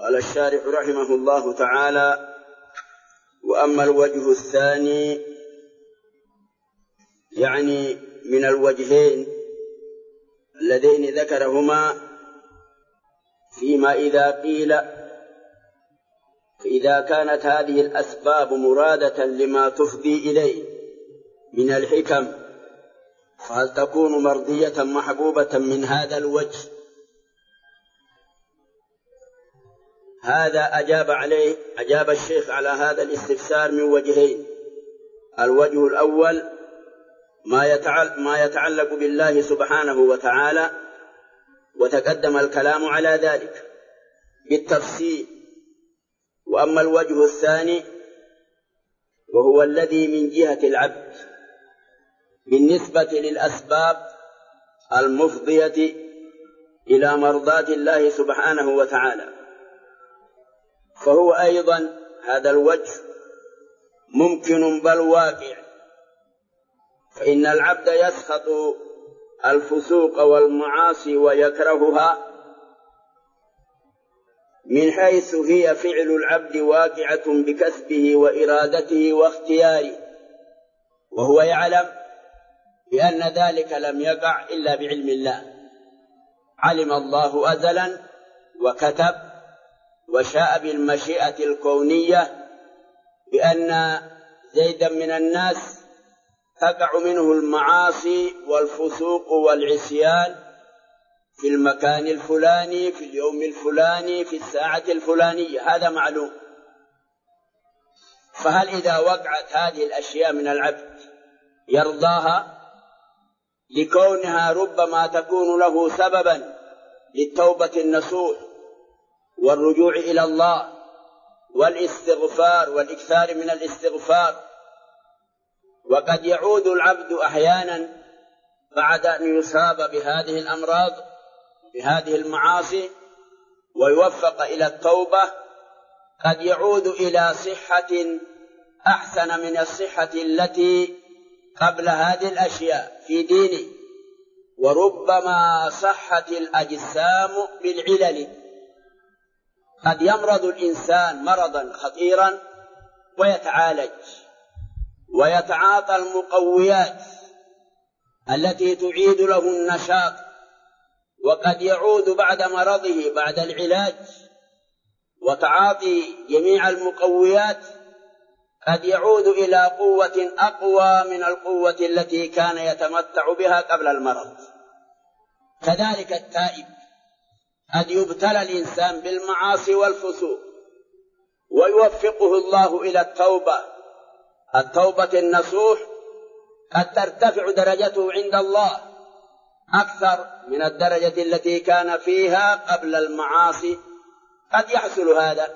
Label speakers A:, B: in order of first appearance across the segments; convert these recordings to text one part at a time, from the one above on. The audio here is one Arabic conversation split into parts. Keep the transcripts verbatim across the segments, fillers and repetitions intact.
A: قال الشارح رحمه الله تعالى: وأما الوجه الثاني، يعني من الوجهين اللذين ذكرهما، فيما إذا قيل فإذا كانت هذه الأسباب مرادة لما تفضي إليه من الحكم، فهل تكون مرضية محبوبة من هذا الوجه؟ هذا أجاب عليه أجاب الشيخ على هذا الاستفسار من وجهين. الوجه الأول ما يتعلق بالله سبحانه وتعالى، وتقدم الكلام على ذلك بالتفصيل. وأما الوجه الثاني وهو الذي من جهة العبد بالنسبة للأسباب المفضية إلى مرضاة الله سبحانه وتعالى، فهو أيضا هذا الوجه ممكن بل واقع. فإن العبد يسخط الفسوق والمعاصي ويكرهها من حيث هي فعل العبد واقعة بكسبه وإرادته واختياره، وهو يعلم بأن ذلك لم يقع إلا بعلم الله. علم الله أزلا وكتب وشاء بالمشيئة الكونية بأن زيدا من الناس تقع منه المعاصي والفسوق والعصيان في المكان الفلاني في اليوم الفلاني في الساعة الفلانية، هذا معلوم. فهل إذا وقعت هذه الأشياء من العبد يرضاها لكونها ربما تكون له سببا للتوبة النصوح والرجوع إلى الله والاستغفار والإكثار من الاستغفار؟ وقد يعود العبد أحيانا بعد أن يصاب بهذه الأمراض بهذه المعاصي ويوفق إلى التوبة، قد يعود إلى صحة أحسن من الصحة التي قبل هذه الأشياء في دينه. وربما صحت الأجسام بالعلل، قد يمرض الإنسان مرضا خطيرا ويتعالج ويتعاطى المقويات التي تعيد له النشاط، وقد يعود بعد مرضه بعد العلاج وتعاطي جميع المقويات قد يعود إلى قوة أقوى من القوة التي كان يتمتع بها قبل المرض. كذلك التائب قد يبتلى الإنسان بالمعاصي والفسوق ويوفقه الله إلى التوبة التوبة النصوح، قد ترتفع درجته عند الله أكثر من الدرجة التي كان فيها قبل المعاصي. قد يحصل هذا،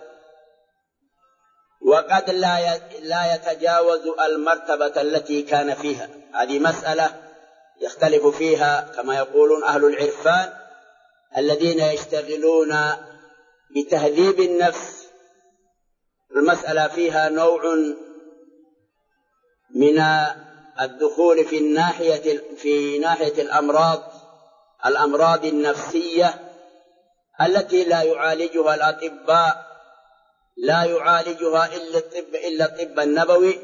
A: وقد لا يتجاوز المرتبة التي كان فيها. هذه مسألة يختلف فيها كما يقولون أهل العرفان الذين يشتغلون بتهذيب النفس. المسألة فيها نوع من الدخول في الناحية في ناحية الأمراض الأمراض النفسية التي لا يعالجها الأطباء، لا يعالجها إلا الطب إلا الطب النبوي.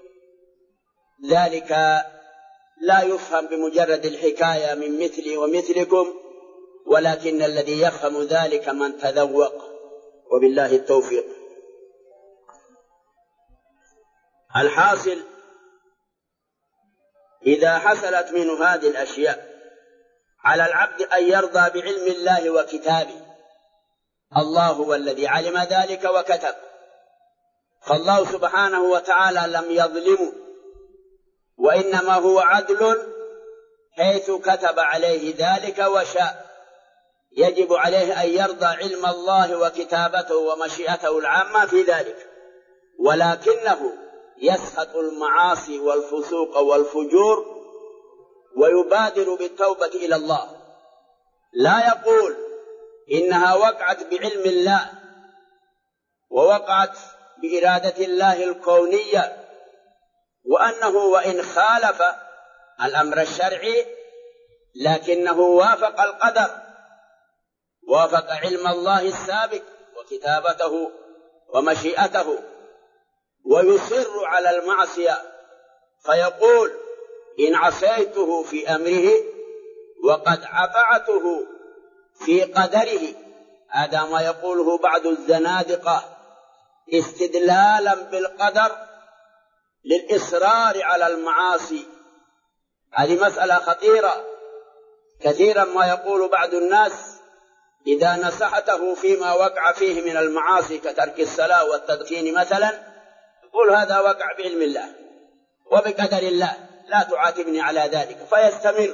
A: ذلك لا يفهم بمجرد الحكاية من مثلي ومثلكم، ولكن الذي يفهم ذلك من تذوق، وبالله التوفيق. الحاصل إذا حصلت منه هذه الأشياء على العبد أن يرضى بعلم الله وكتابه. الله هو الذي علم ذلك وكتب، فالله سبحانه وتعالى لم يظلمه، وإنما هو عدل حيث كتب عليه ذلك وشاء. يجب عليه أن يرضى علم الله وكتابته ومشيئته العامة في ذلك، ولكنه يسخط المعاصي والفسوق والفجور ويبادر بالتوبة إلى الله. لا يقول إنها وقعت بعلم الله ووقعت بإرادة الله الكونية، وأنه وإن خالف الأمر الشرعي لكنه وافق القدر، وافق علم الله السابق وكتابته ومشيئته، ويصر على المعصية فيقول إن عصيته في أمره وقد أطعته في قدره. هذا ما يقوله بعض الزنادقة استدلالا بالقدر للإصرار على المعاصي. هذه مسألة خطيرة. كثيرا ما يقول بعض الناس إذا نصحته فيما وقع فيه من المعاصي كترك الصلاة والتدخين مثلا، يقول هذا وقع بعلم الله وبقدر الله، لا تعاتبني على ذلك، فيستمر.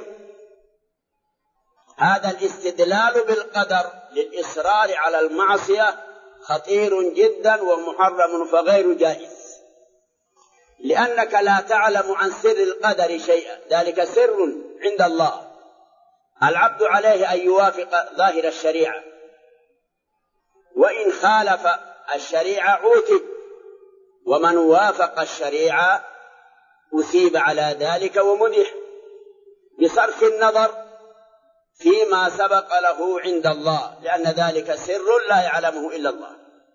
A: هذا الاستدلال بالقدر للإصرار على المعصية خطير جدا ومحرم فغير جائز، لأنك لا تعلم عن سر القدر شيئا، ذلك سر عند الله. العبد عليه أن يوافق ظاهر الشريعة، وإن خالف الشريعة عوتب، ومن وافق الشريعة أثيب على ذلك ومدح بصرف النظر فيما سبق له عند الله، لأن ذلك سر لا يعلمه إلا الله.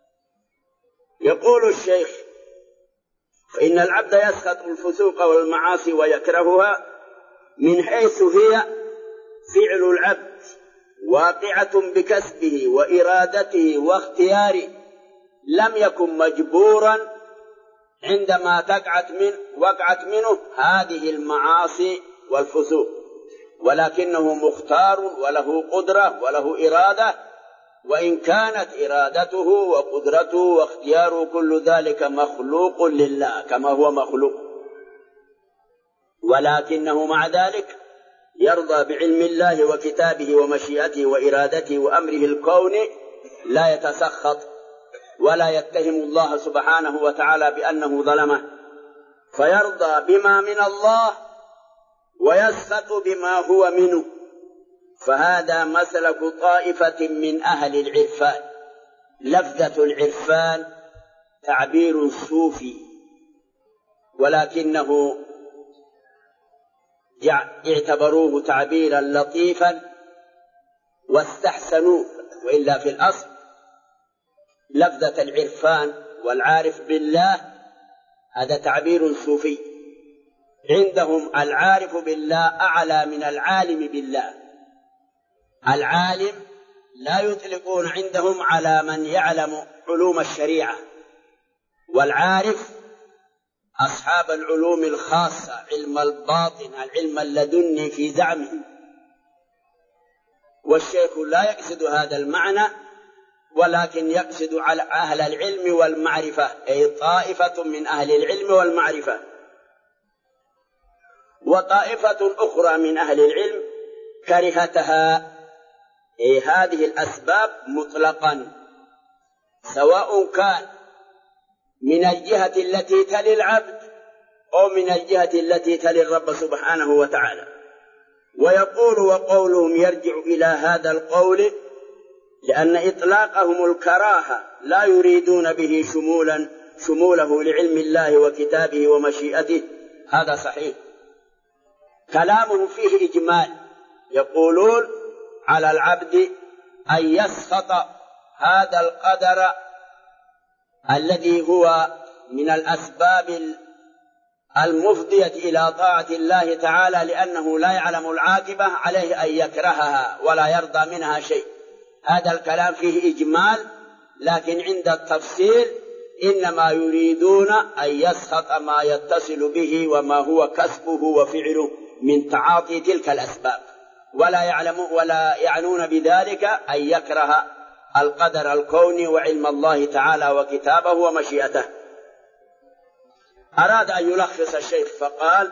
A: يقول الشيخ: فإن العبد يسخط الفسوق والمعاصي ويكرهها من حيث هي فعل العبد واقعة بكسبه وإرادته واختياره، لم يكن مجبورا عندما تقعت من وقعت منه هذه المعاصي والفسوق، ولكنه مختار وله قدرة وله إرادة، وإن كانت إرادته وقدرته واختياره كل ذلك مخلوق لله كما هو مخلوق، ولكنه مع ذلك يرضى بعلم الله وكتابه ومشيئته وإرادته وأمره الكوني، لا يتسخط ولا يتهم الله سبحانه وتعالى بأنه ظلمه، فيرضى بما من الله ويسخط بما هو منه. فهذا مسلك طائفة من أهل العرفان. لفظة العرفان تعبير صوفي، ولكنه اعتبروه تعبيرا لطيفا واستحسنوه، وإلا في الأصل لفظة العرفان والعارف بالله هذا تعبير صوفي. عندهم العارف بالله أعلى من العالم بالله. العالم لا يطلقون عندهم على من يعلم علوم الشريعة، والعارف أصحاب العلوم الخاصة، علم الباطن، العلم اللدني في زعمهم. والشيخ لا يقصد هذا المعنى، ولكن يقصد على أهل العلم والمعرفة، أي طائفة من أهل العلم والمعرفة. وطائفة أخرى من أهل العلم كرهتها، أي هذه الأسباب مطلقا، سواء كان من الجهة التي تلي العبد أو من الجهة التي تلي الرب سبحانه وتعالى. ويقول وقولهم يرجع إلى هذا القول لأن إطلاقهم الكراهة لا يريدون به شمولا شموله لعلم الله وكتابه ومشيئته. هذا صحيح. كلامهم فيه إجمال، يقولون على العبد أن يسخط هذا القدر الذي هو من الأسباب المفضية إلى طاعة الله تعالى، لأنه لا يعلم العاقبة، عليه أن يكرهها ولا يرضى منها شيء. هذا الكلام فيه إجمال، لكن عند التفصيل إنما يريدون أن يسخط ما يتصل به وما هو كسبه وفعله من تعاطي تلك الأسباب، ولا يعلم ولا يعنون بذلك أن يكره القدر الكوني وعلم الله تعالى وكتابه ومشيئته. أراد أن يلخص الشيخ فقال: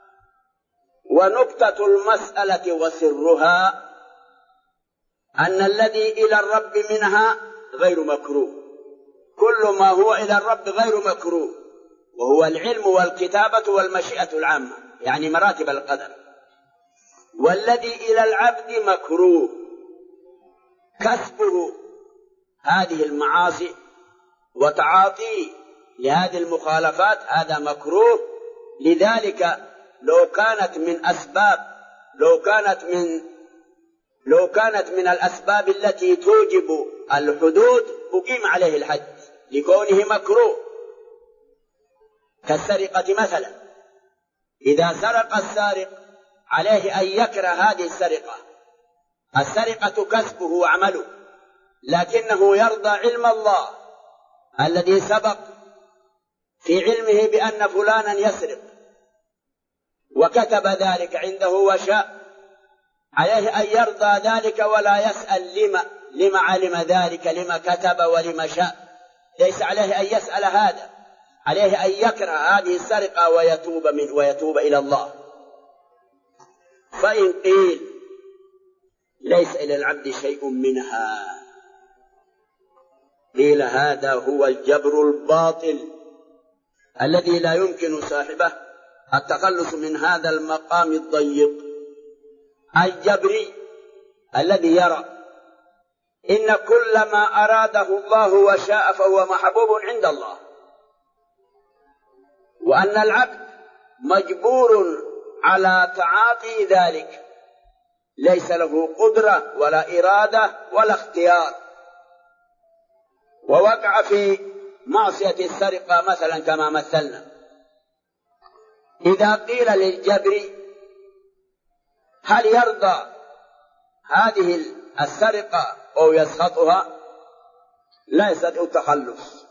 A: ونكتة المسألة وسرها أن الذي إلى الرب منها غير مكروه. كل ما هو إلى الرب غير مكروه، وهو العلم والكتابة والمشيئة العامة، يعني مراتب القدر. والذي إلى العبد مكروه كسبه هذه المعاصي وتعاطيه لهذه المخالفات، هذا مكروه. لذلك لو كانت من أسباب لو كانت من لو كانت من الأسباب التي توجب الحدود أقيم عليه الحد لكونه مكروه، كالسرقة مثلا. إذا سرق السارق عليه أن يكره هذه السرقة. السرقة كسبه وعمله، لكنه يرضى علم الله الذي سبق في علمه بأن فلانا يسرق وكتب ذلك عنده وشاء، عليه أن يرضى ذلك ولا يسأل لما لما علم ذلك، لما كتب ولما شاء. ليس عليه أن يسأل هذا، عليه أن يكره هذه السرقة ويتوب منه ويتوب إلى الله. فإن قيل ليس إلى العبد شيء منها، قيل هذا هو الجبر الباطل الذي لا يمكن صاحبه التخلص من هذا المقام الضيق. الجبري الذي يرى إن كل ما أراده الله وشاء فهو محبوب عند الله، وأن العبد مجبور على تعاطي ذلك، ليس له قدرة ولا إرادة ولا اختيار، ووقع في معصية السرقة مثلا كما مثلنا. إذا قيل للجبري هل يرضى هذه السرقة أو يسخطها، لا يستطيع التخلص،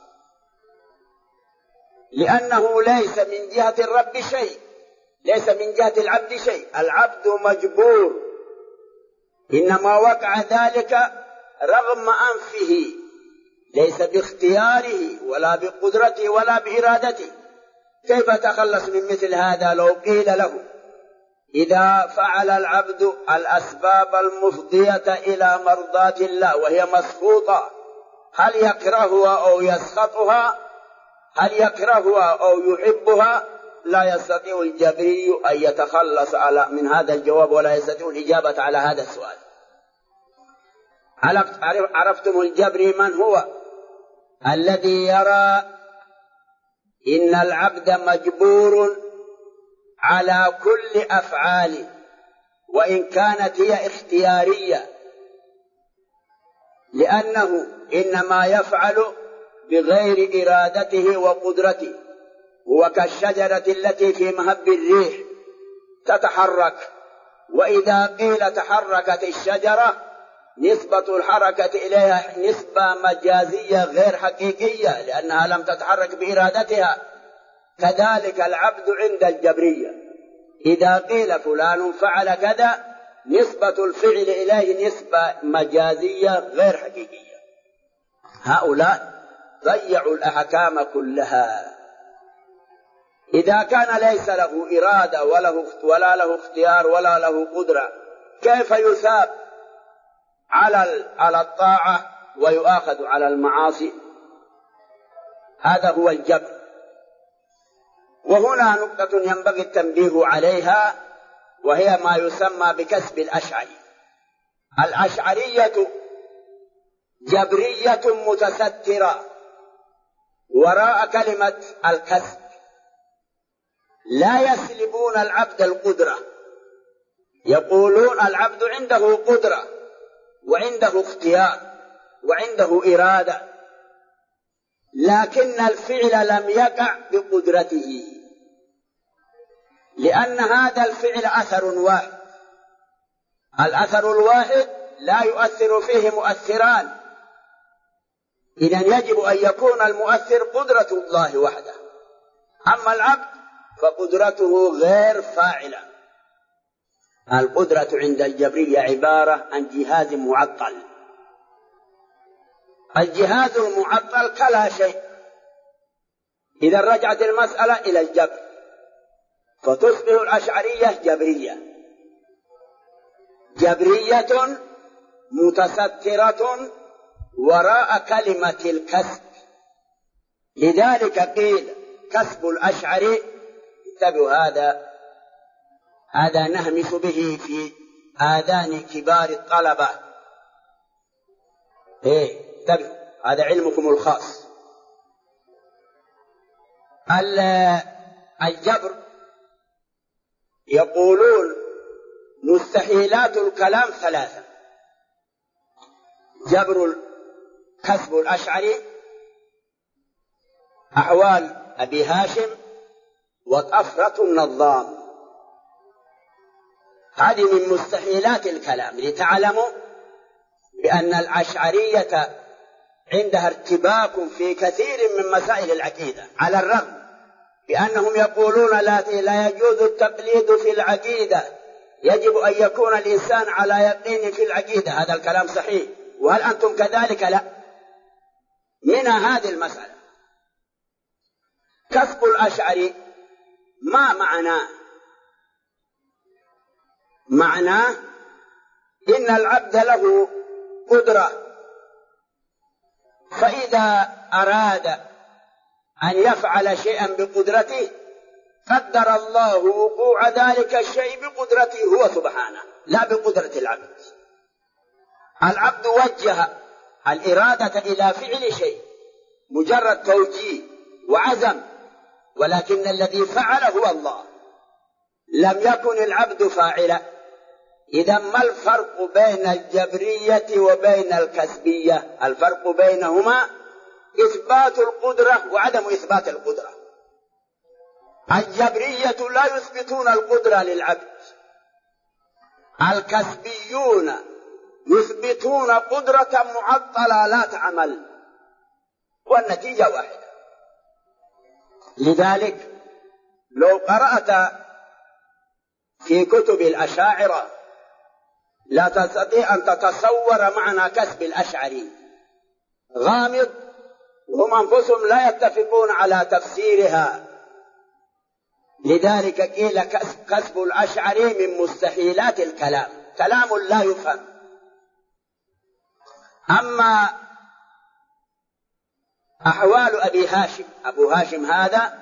A: لأنه ليس من جهة الرب شيء، ليس من جهة العبد شيء. العبد مجبور، إنما وقع ذلك رغم أنفه، ليس باختياره ولا بقدرته ولا بإرادته. كيف تخلص من مثل هذا؟ لو قيل له إذا فعل العبد الأسباب المفضية إلى مرضاة الله وهي مسخوطة، هل يكرهها أو يسخطها؟ هل يكرهها أو يحبها؟ لا يستطيع الجبري أن يتخلص على من هذا الجواب، ولا يستطيع الإجابة على هذا السؤال. عرفتم الجبري من هو؟ الذي يرى إن العبد مجبور على كل أفعاله، وإن كانت هي اختيارية، لأنه إنما يفعل بغير إرادته وقدرته. هو كالشجرة التي في مهب الريح تتحرك، وإذا قيل تحركت الشجرة نسبة الحركة إليها نسبة مجازية غير حقيقية، لأنها لم تتحرك بإرادتها. كذلك العبد عند الجبرية، إذا قيل فلان فعل كذا نسبة الفعل إليه نسبة مجازية غير حقيقية. هؤلاء ضيعوا الأحكام كلها. إذا كان ليس له إرادة ولا, ولا له اختيار ولا له قدرة، كيف يثاب على على الطاعة ويؤاخذ على المعاصي؟ هذا هو الجبر. وهنا نقطة ينبغي التنبيه عليها، وهي ما يسمى بكسب الأشعري. الأشعرية جبرية متسترة وراء كلمة الكسب، لا يسلبون العبد القدرة، يقولون العبد عنده قدرة وعنده اختيار وعنده إرادة، لكن الفعل لم يقع بقدرته، لأن هذا الفعل أثر واحد. الأثر الواحد لا يؤثر فيه مؤثران، إذن يجب أن يكون المؤثر قدرة الله وحده. أما العبد فقدرته غير فاعلة. القدرة عند الجبرية عبارة عن جهاز معطل. الجهاز المعطل كلا شيء. إذا رجعت المسألة إلى الجبر فتصبح الأشعرية جبرية، جبرية متسترة وراء كلمة الكسب. لذلك قيل كسب الأشعري. انتبهوا، هذا هذا نهمس به في آذان كبار الطلبة. إيه انتبهوا، هذا علمكم الخاص. الجبر يقولون مستحيلات الكلام ثلاثة: جبر كسب الأشعري، أحوال أبي هاشم، وطفرة النظام. هذه من مستحيلات الكلام، لتعلموا بأن الأشعرية عندها ارتباك في كثير من مسائل العقيدة، على الرغم بأنهم يقولون لا لا يجوز التقليد في العقيدة، يجب أن يكون الإنسان على يقين في العقيدة. هذا الكلام صحيح، وهل أنتم كذلك؟ لا. من هذه المسألة كسب الأشعري ما معناه؟ معناه إن العبد له قدرة، فإذا أراد أن يفعل شيئا بقدرته قدر الله وقوع ذلك الشيء بقدرته هو سبحانه، لا بقدرة العبد. العبد وجه الإرادة إلى فعل شيء مجرد توجيه وعزم، ولكن الذي فعل هو الله، لم يكن العبد فاعلا. إذا ما الفرق بين الجبرية وبين الكسبية؟ الفرق بينهما إثبات القدرة وعدم إثبات القدرة. الجبرية لا يثبتون القدرة للعبد، الكسبيون يثبتون قدرة معطلة لا تعمل، والنتيجة واحدة. لذلك لو قرأت في كتب الأشاعرة لا تستطيع أن تتصور معنى كسب الأشعري، غامض، وهم أنفسهم لا يتفقون على تفسيرها. لذلك قيل كسب الأشعري من مستحيلات الكلام، كلام لا يفهم. أما أحوال أبي هاشم، أبو هاشم هذا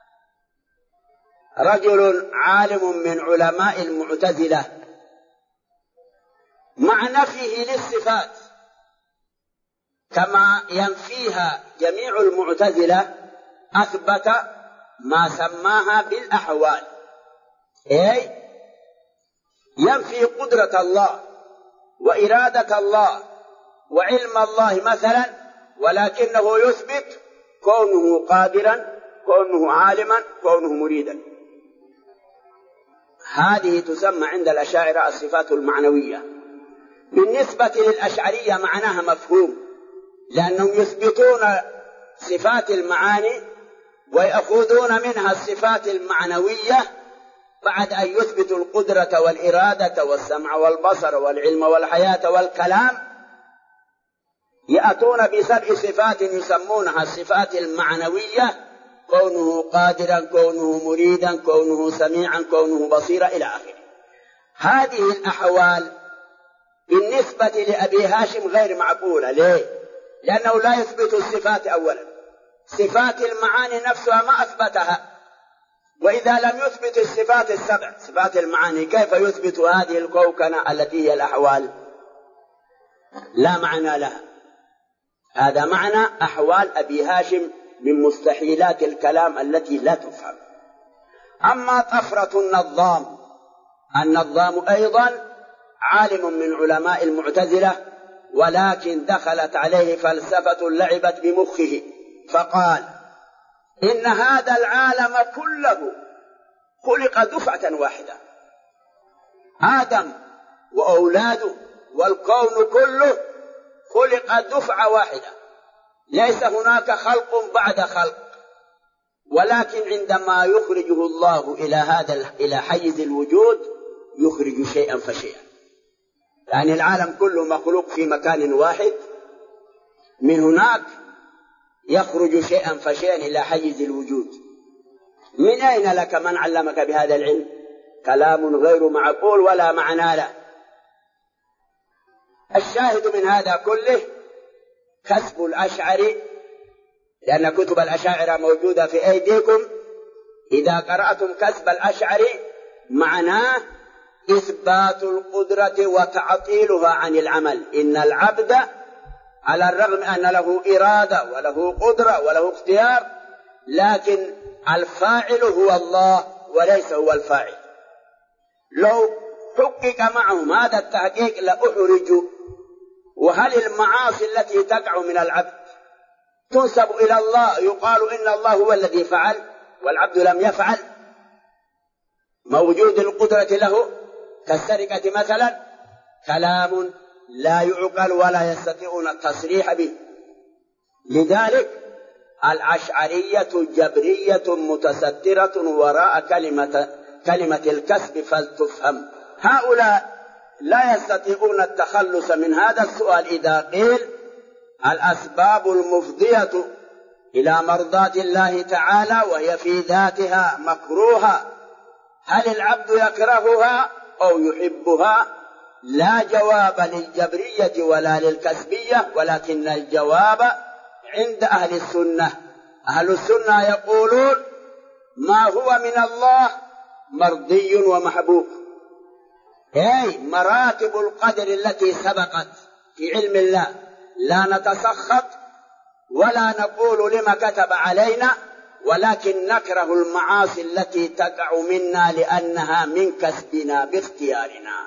A: رجل عالم من علماء المعتزلة، مع نفيه للصفات كما ينفيها جميع المعتزلة، أثبت ما سماها بالأحوال، أي ينفي قدرة الله وإرادة الله وعلم الله مثلا، ولكنه يثبت كونه قادرا، كونه عالما، كونه مريدا. هذه تسمى عند الأشاعرة الصفات المعنوية. بالنسبة للأشعرية معناها مفهوم، لأنهم يثبتون صفات المعاني ويأخذون منها الصفات المعنوية بعد أن يثبتوا القدرة والإرادة والسمع والبصر والعلم والحياة والكلام، يأتون بسبع صفات يسمونها الصفات المعنوية: كونه قادرا، كونه مريدا، كونه سميعا، كونه بصيرا، إلى آخره. هذه الأحوال بالنسبة لأبي هاشم غير معقولة. ليه؟ لأنه لا يثبت الصفات أولا، صفات المعاني نفسها ما أثبتها، وإذا لم يثبت الصفات السبع صفات المعاني كيف يثبت هذه الكوكنة التي هي الأحوال؟ لا معنى لها. هذا معنى أحوال أبي هاشم من مستحيلات الكلام التي لا تفهم. أما طفرة النظام، النظام أيضا عالم من علماء المعتزلة، ولكن دخلت عليه فلسفة لعبت بمخه، فقال إن هذا العالم كله خلق دفعة واحدة، آدم وأولاده والكون كله خلق دفعة واحدة، ليس هناك خلق بعد خلق. ولكن عندما يخرجه الله إلى هذا إلى حيز الوجود يخرج شيئا فشيئا، يعني العالم كله مخلوق في مكان واحد، من هناك يخرج شيئا فشيئا إلى حيز الوجود. من أين لك من علمك بهذا العلم؟ كلام غير معقول ولا معنى له. الشاهد من هذا كله كسب الأشعري، لأن كتب الأشاعرة موجودة في أيديكم. إذا قرأتم كسب الأشعري معناه إثبات القدرة وتعطيلها عن العمل. إن العبد على الرغم أن له إرادة وله قدرة وله اختيار، لكن الفاعل هو الله وليس هو الفاعل. لو حقق معهم هذا التحقيق لأحرجوا وهل المعاصي التي تقع من العبد تنسب إلى الله، يقال إن الله هو الذي فعل والعبد لم يفعل؟ موجود القدرة له كالسرقة مثلا، كلام لا يعقل ولا يستطيعون التصريح به. لذلك الأشعرية جبرية متسترة وراء كلمة كلمة الكسب فلتفهم. هؤلاء لا يستطيعون التخلص من هذا السؤال إذا قيل الأسباب المفضية إلى مرضاة الله تعالى وهي في ذاتها مكروهة، هل العبد يكرهها أو يحبها؟ لا جواب للجبرية ولا للكسبية، ولكن الجواب عند أهل السنة. أهل السنة يقولون ما هو من الله مرضي ومحبوب، أي مراتب القدر التي سبقت في علم الله لا نتسخط ولا نقول لما كتب علينا، ولكن نكره المعاصي التي تقع منا لأنها من كسبنا باختيارنا.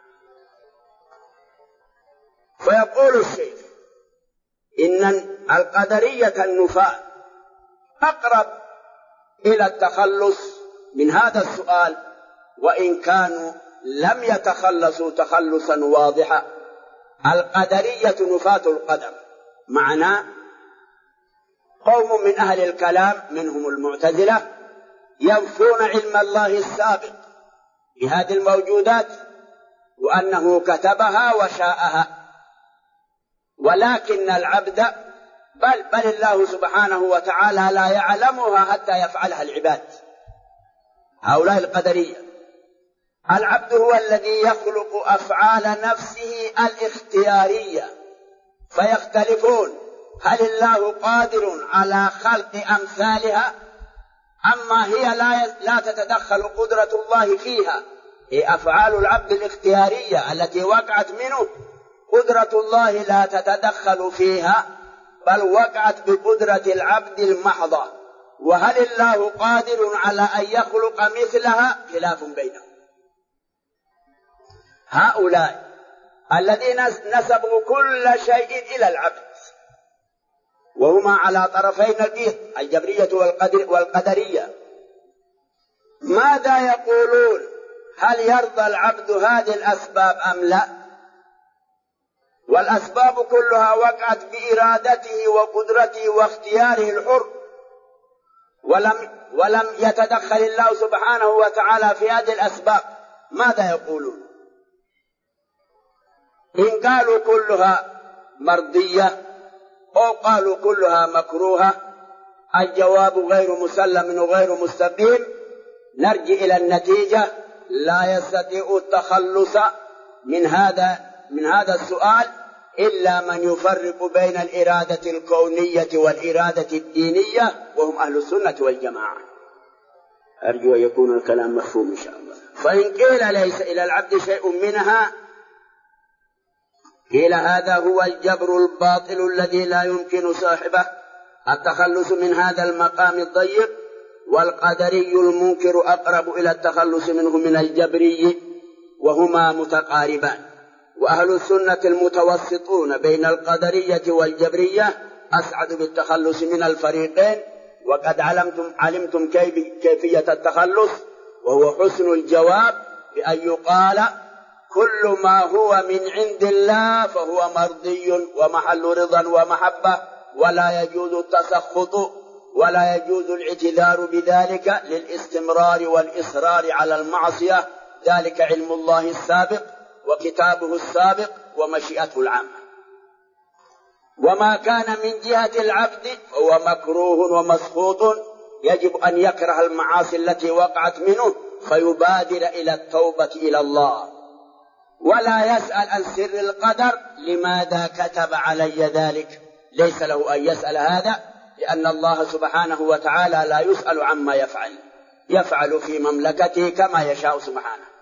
A: فيقول الشيخ إن القدرية النفاة أقرب إلى التخلص من هذا السؤال، وإن كانوا لم يتخلصوا تخلصا واضحا. القدرية نفاة القدر، معناه قوم من أهل الكلام منهم المعتزلة ينفون علم الله السابق بهذه الموجودات وأنه كتبها وشاءها، ولكن العبد بل بل الله سبحانه وتعالى لا يعلمها حتى يفعلها العباد. هؤلاء القدرية. العبد هو الذي يخلق أفعال نفسه الاختيارية، فيختلفون هل الله قادر على خلق أمثالها أما هي لا لا تتدخل قدرة الله فيها. هي أفعال العبد الاختيارية التي وقعت منه قدرة الله لا تتدخل فيها، بل وقعت بقدرة العبد المحضة. وهل الله قادر على أن يخلق مثلها؟ خلاف بينهم. هؤلاء الذين نسبوا كل شيء إلى العبد وهما على طرفي النقيض، الجبرية والقدرية، ماذا يقولون؟ هل يرضى العبد هذه الأسباب أم لا؟ والأسباب كلها وقعت بإرادته وقدرته واختياره الحر، ولم ولم يتدخل الله سبحانه وتعالى في هذه الأسباب. ماذا يقولون؟ إن قالوا كلها مرضية أو قالوا كلها مكروهة، الجواب غير مسلم وغير مستقيم. نرجع إلى النتيجة: لا يستطيع التخلص من هذا من هذا السؤال إلا من يفرق بين الإرادة الكونية والإرادة الدينية، وهم أهل السنة والجماعة. أرجو أن يكون الكلام مفهوم إن شاء الله. فإن قيل ليس إلى العبد شيء منها، قيل هذا هو الجبر الباطل الذي لا يمكن صاحبه التخلص من هذا المقام الضيق. والقدري المنكر أقرب إلى التخلص منه من الجبري، وهما متقاربان. وأهل السنة المتوسطون بين القدرية والجبرية أسعد بالتخلص من الفريقين، وقد علمتم علمتم كيفية التخلص، وهو حسن الجواب بأن يقال كل ما هو من عند الله فهو مرضي ومحل رضا ومحبة، ولا يجوز التسخط ولا يجوز الاعتذار بذلك للاستمرار والإصرار على المعصية. ذلك علم الله السابق وكتابه السابق ومشيئته العامة. وما كان من جهة العبد فهو مكروه ومسخوط، يجب أن يكره المعاصي التي وقعت منه فيبادر إلى التوبة إلى الله، ولا يسأل عن سر القدر لماذا كتب علي ذلك. ليس له أن يسأل هذا، لأن الله سبحانه وتعالى لا يسأل عما يفعل، يفعل في مملكته كما يشاء سبحانه.